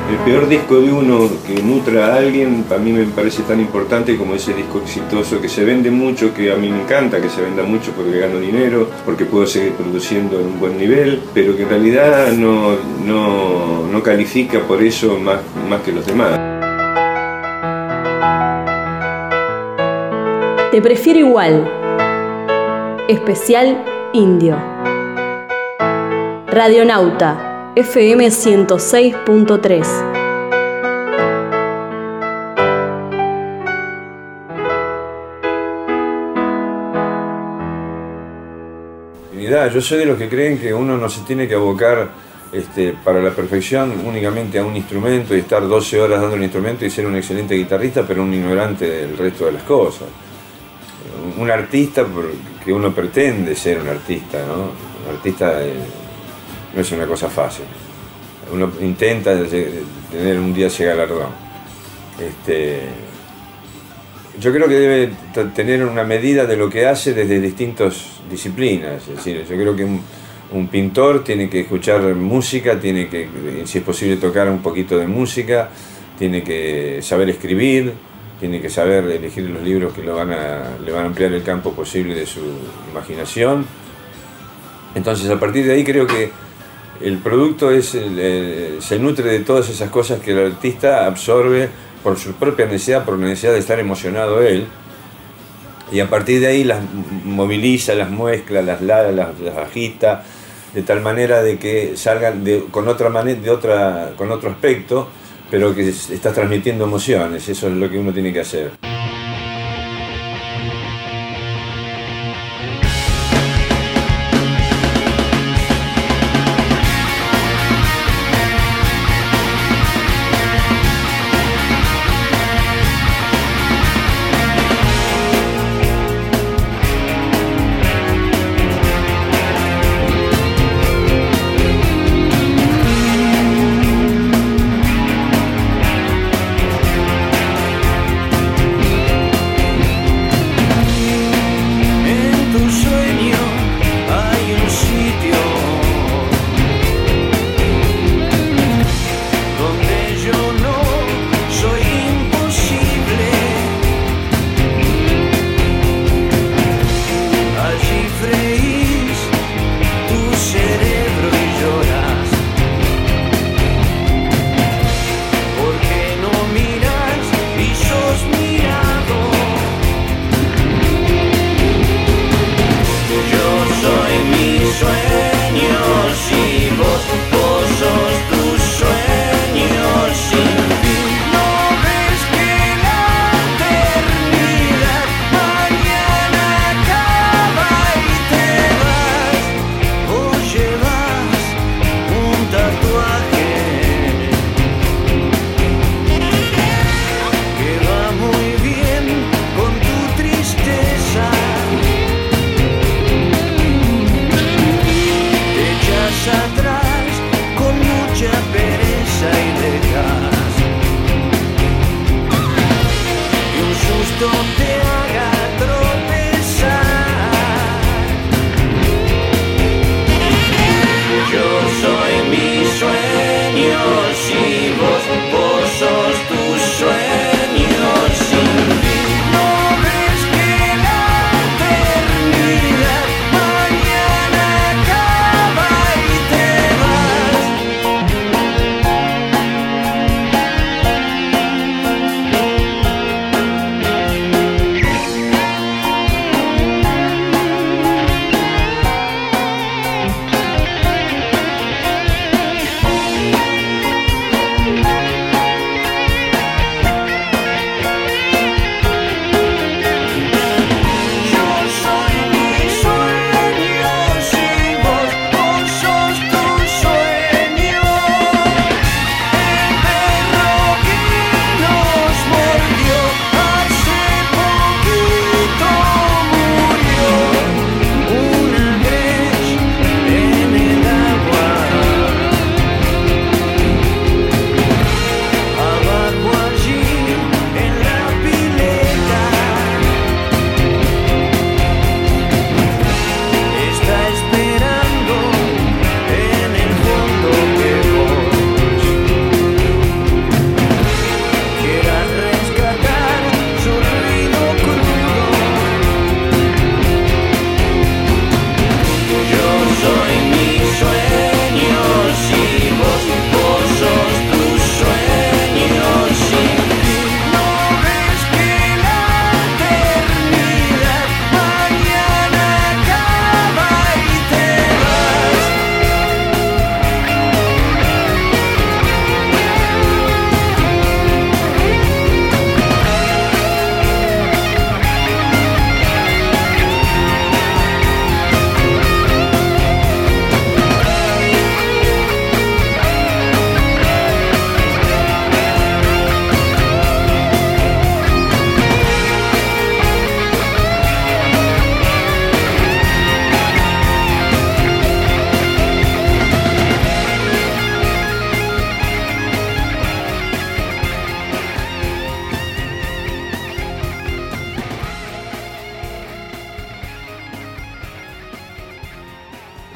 El peor disco de uno que nutra a alguien, para mí me parece tan importante como ese disco exitoso que se vende mucho, que a mí me encanta que se venda mucho porque gano dinero, porque puedo seguir produciendo en un buen nivel, pero que en realidad no califica por eso más que los demás. Te prefiero igual. Especial Indio. Radionauta. FM 106.3. Yo soy de los que creen que uno no se tiene que abocar para la perfección únicamente a un instrumento y estar 12 horas dando el instrumento y ser un excelente guitarrista, pero un ignorante del resto de las cosas. Un artista, porque uno pretende ser un artista, ¿no? Un artista no es una cosa fácil. Uno intenta tener un día ese galardón. Yo creo que debe tener una medida de lo que hace desde distintas disciplinas. Es decir, yo creo que un pintor tiene que escuchar música, tiene que, si es posible, tocar un poquito de música, tiene que saber escribir, tiene que saber elegir los libros que le van a ampliar el campo posible de su imaginación. Entonces, a partir de ahí creo que el producto se nutre de todas esas cosas que el artista absorbe por su propia necesidad, por la necesidad de estar emocionado él, y a partir de ahí las moviliza, las mezcla, las agita, de tal manera de que salgan con otro aspecto, pero que está transmitiendo emociones. Eso es lo que uno tiene que hacer.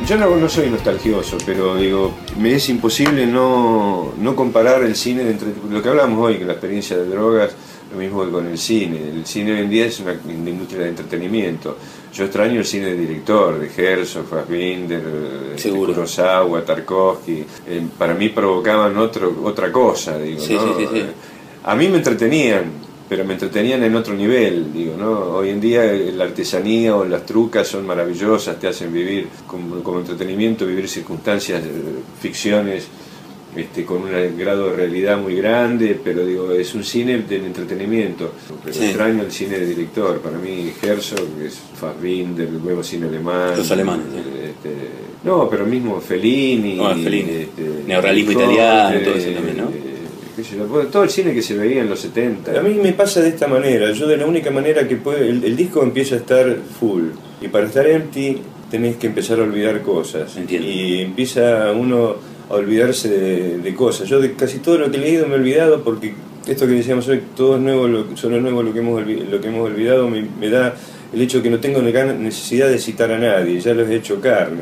Yo no soy nostalgioso, pero digo, me es imposible no comparar el cine lo que hablamos hoy, que la experiencia de drogas, lo mismo que con el cine. El cine hoy en día es una industria de entretenimiento. Yo extraño el cine de director, de Herzog, Fassbinder, Kurosawa, Tarkovsky. Para mí provocaban otra cosa, digo, sí, ¿no? Sí. A mí me entretenían, pero me entretenían en otro nivel, digo, ¿no? Hoy en día la artesanía o las trucas son maravillosas, te hacen vivir como entretenimiento, vivir circunstancias, ficciones, con un grado de realidad muy grande, pero digo, es un cine del entretenimiento. Pero extraño el cine de director. Para mí Herzog es Fassbinder, el nuevo cine alemán. Los alemanes, no, pero mismo Fellini. Neorrealismo italiano, todo eso también, ¿no? Todo el cine que se veía en los 70. A mí me pasa de esta manera. Yo de la única manera que puedo... El disco empieza a estar full. Y para estar empty tenés que empezar a olvidar cosas. Entiendo. Y empieza uno a olvidarse de cosas. Yo de casi todo lo que he leído me he olvidado porque esto que decíamos hoy, todo es nuevo, solo es nuevo lo que hemos olvidado, me da el hecho de que no tengo necesidad de citar a nadie, ya los he hecho carne.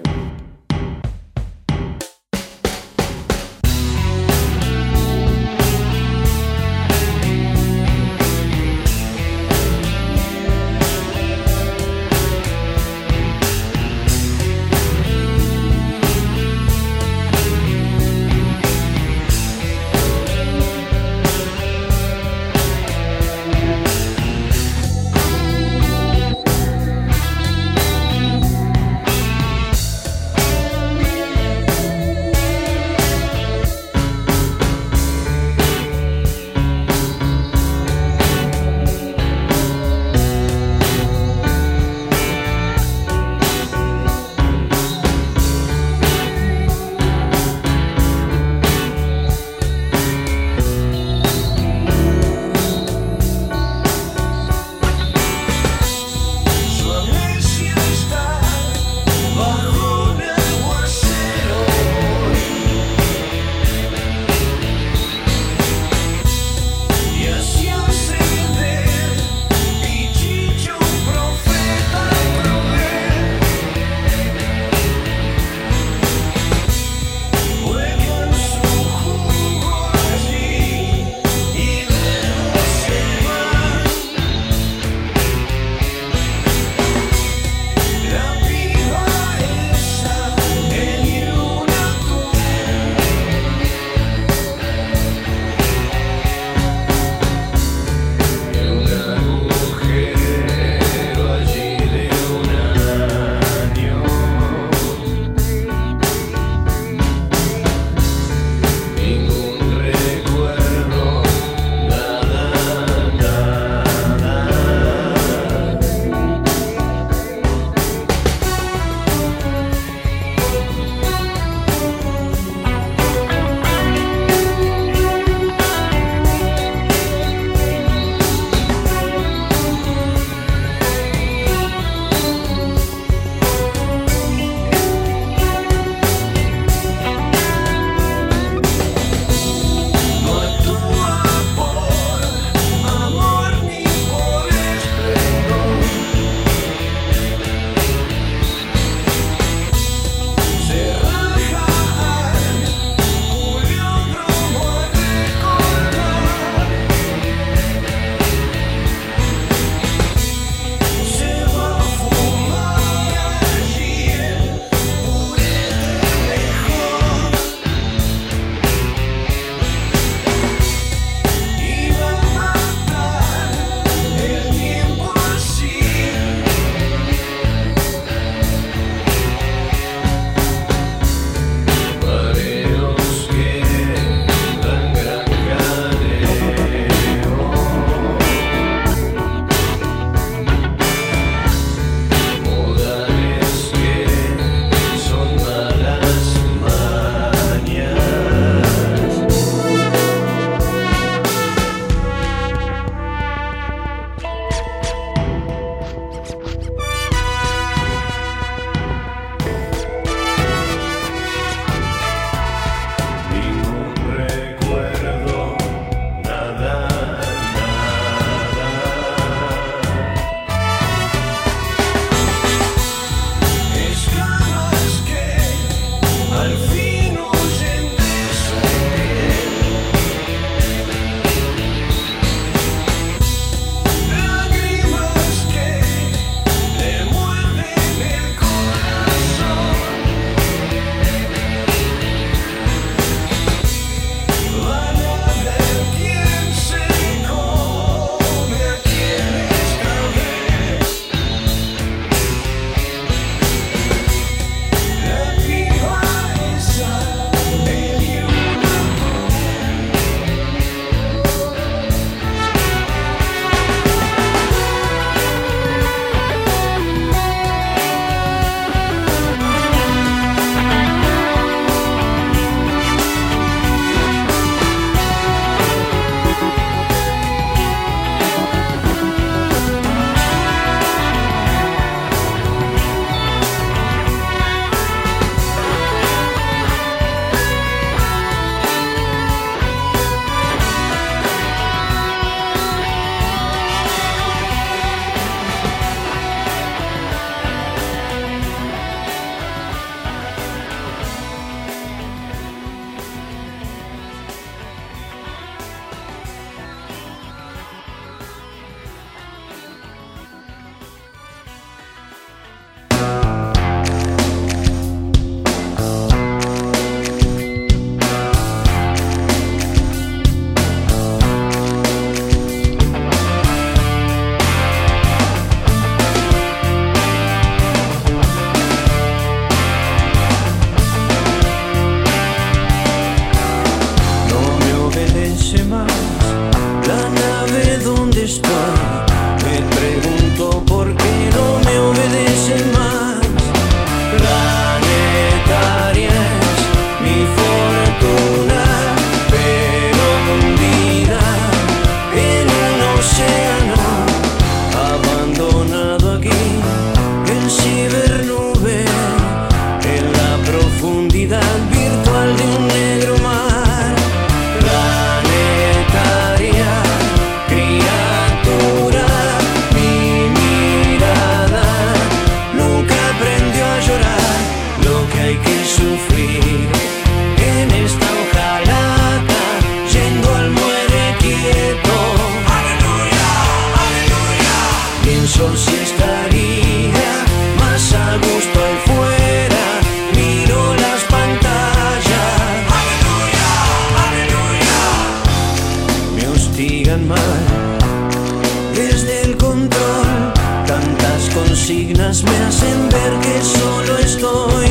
estoy.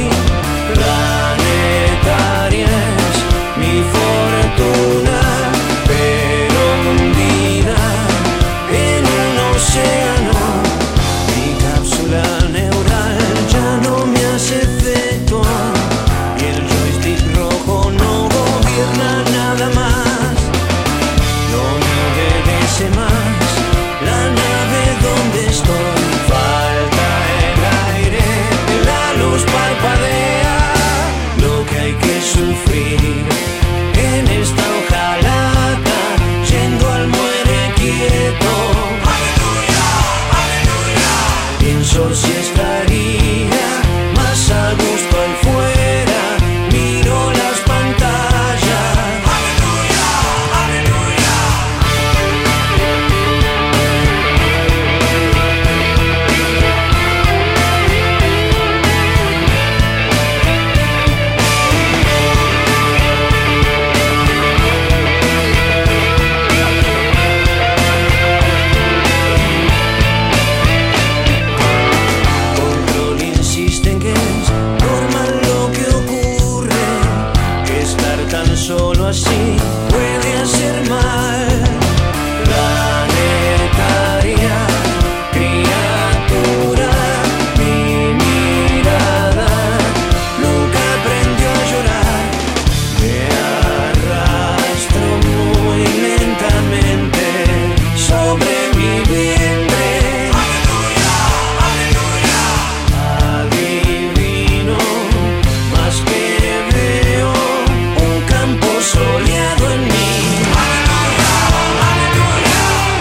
Planetaria es mi fortuna, pero hundida en un océano. Mi cápsula neural ya no me hace efecto y el joystick rojo no gobierna nada más. No me obedece más la nave donde estoy. Falta el aire, la luz parpadea. Lo que hay que sufrir en esta hojalata, yendo al muere quieto. Aleluya, aleluya. Pienso si estaría más a gusto ahí fuera. Miro las pantallas. Aleluya, aleluya. Control insiste en que es normal lo que ocurre, que estar tan solo así puede hacer mal. Planetaria criatura, mi mirada nunca aprendió a llorar. Me arrastro muy lentamente sobre mi vientre. Aleluya, aleluya. Adivino más que veo un campo soleado en mí. Aleluya, aleluya.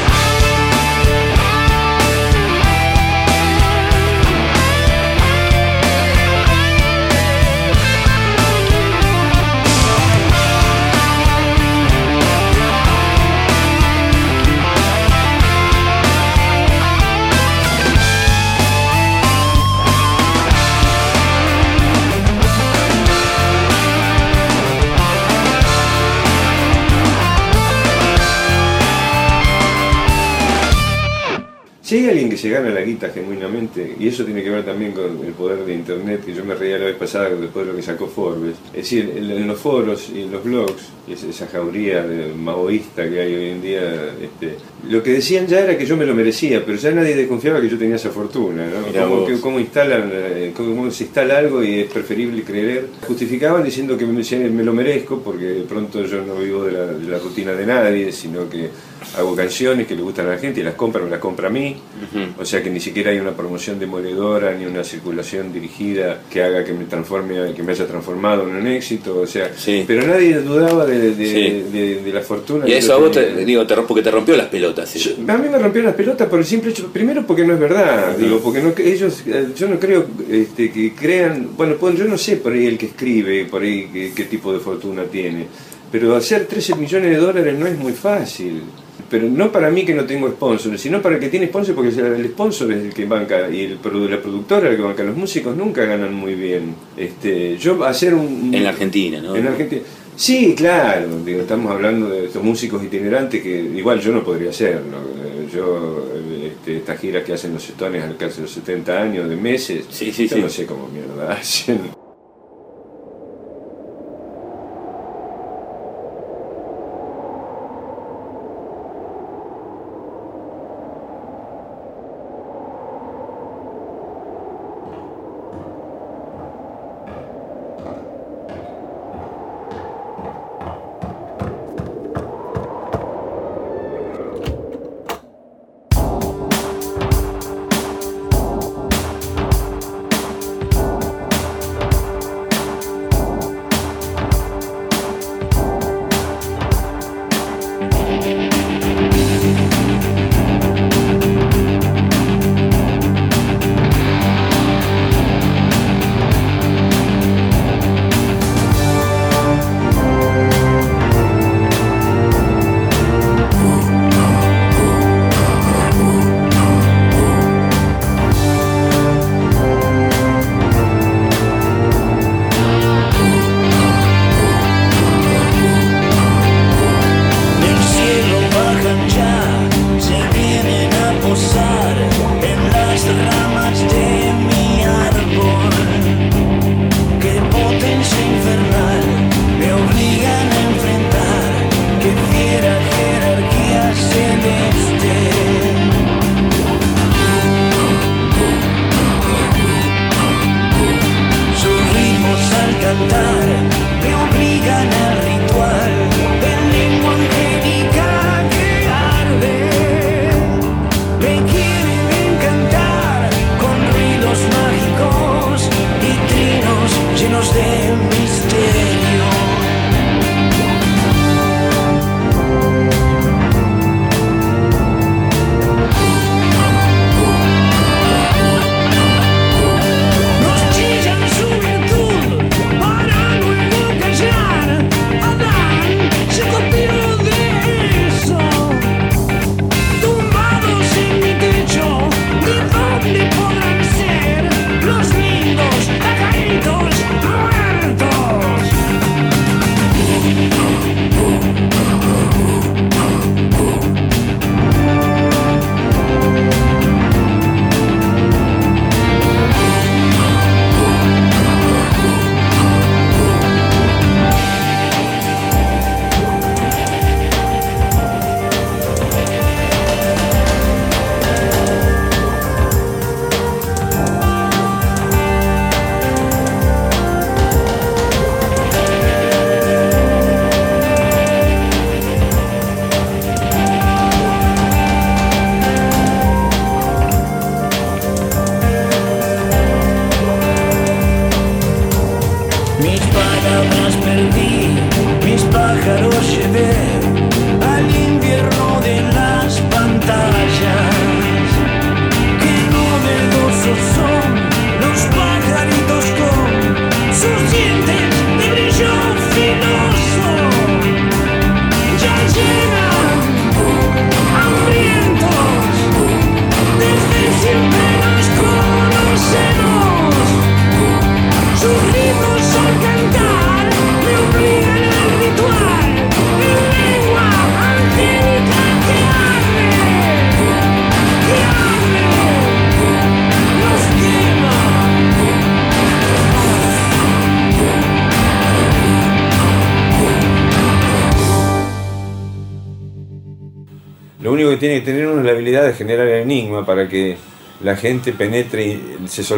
Si hay alguien que se gana la guita genuinamente, y eso tiene que ver también con el poder de internet, que yo me reía la vez pasada después de lo que sacó Forbes, es decir, en los foros y en los blogs, esa jauría maoísta que hay hoy en día, lo que decían ya era que yo me lo merecía, pero ya nadie desconfiaba que yo tenía esa fortuna, ¿no? Cómo se instala algo y es preferible creer. Justificaban diciendo que me lo merezco porque de pronto yo no vivo de la rutina de nadie, sino que hago canciones que le gustan a la gente y me las compra a mí. O sea que ni siquiera hay una promoción demoledora ni una circulación dirigida que haga que me haya transformado en un éxito, o sea, Sí. pero nadie dudaba de la fortuna. Y eso a vos porque te rompió las pelotas. ¿Sí? A mí me rompió las pelotas por el simple hecho, primero porque no es verdad, porque yo no creo que crean, bueno, yo no sé por ahí el que escribe, por ahí qué tipo de fortuna tiene, pero hacer $13 millones no es muy fácil. Pero no para mí que no tengo sponsors, sino para el que tiene sponsors, porque el sponsor es el que banca y la productora es el que banca. Los músicos nunca ganan muy bien. Yo hacer En la Argentina, ¿no? En Argentina. Sí, claro, estamos hablando de estos músicos itinerantes que igual yo no podría hacer, ¿no? Estas giras que hacen los Stones al casi los 70 años, de meses, yo no sé cómo mierda hacen. cantar, me obligan al ritual en lengua angélica que arde. Me quieren encantar con ruidos mágicos y trinos llenos de misterio. Lo único que tiene que tener uno es la habilidad de generar el enigma para que la gente penetre y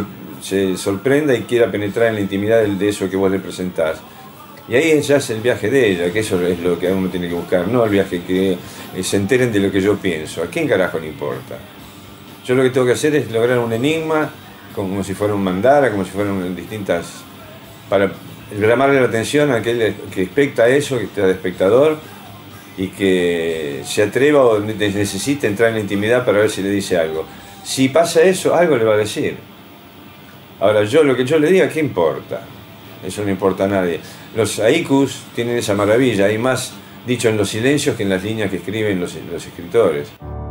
se sorprenda y quiera penetrar en la intimidad de eso que vos le presentás. Y ahí ya es el viaje de ella, que eso es lo que uno tiene que buscar, no el viaje que se enteren de lo que yo pienso. ¿A quién carajo le importa? Yo lo que tengo que hacer es lograr un enigma, como si fuera un mandala, como si fueran distintas... para llamarle la atención a aquel que expecta eso, que está de espectador, y que se atreva o necesite entrar en la intimidad para ver si le dice algo. Si pasa eso, algo le va a decir. Ahora, lo que yo le diga, ¿qué importa? Eso no importa a nadie. Los haikus tienen esa maravilla, hay más dicho en los silencios que en las líneas que escriben los escritores.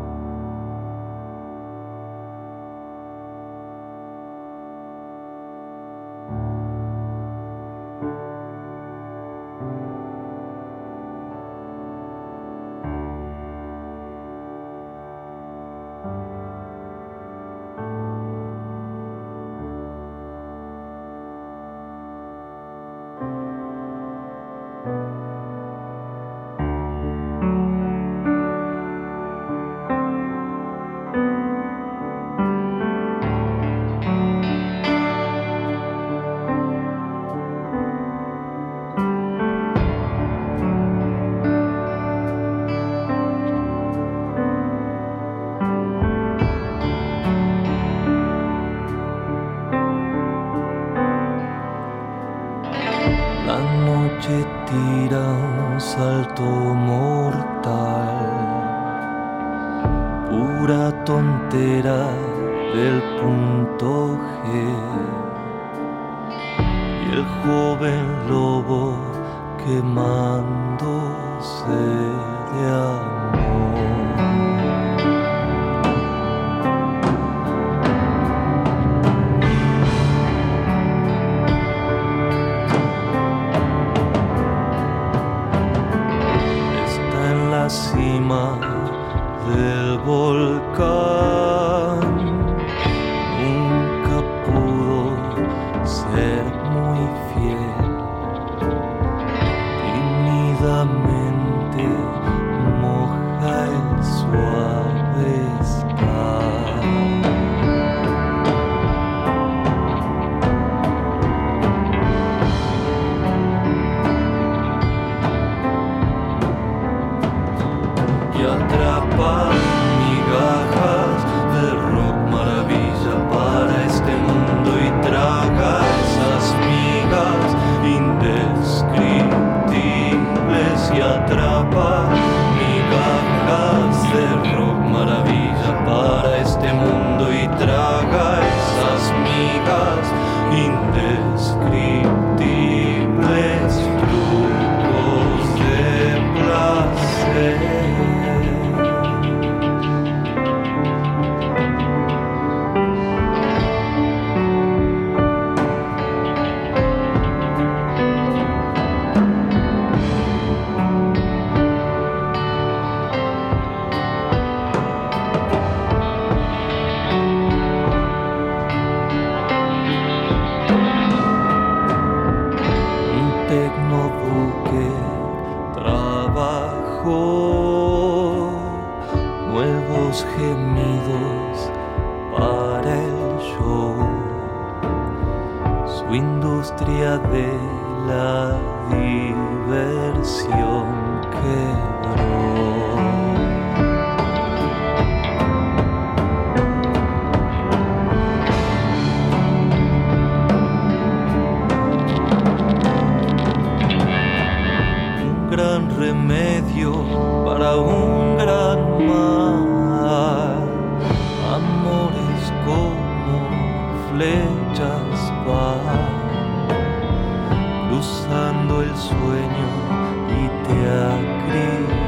Tira un salto mortal, pura tontera del punto G, y el joven lobo quemándose de amor. La cima del volcán nunca pudo ser muy fiel, tímidamente moja el suave estar. industria de la diversión quebró. Un gran remedio para un gran mal, amores como flechas van cruzando el sueño y te acribillan.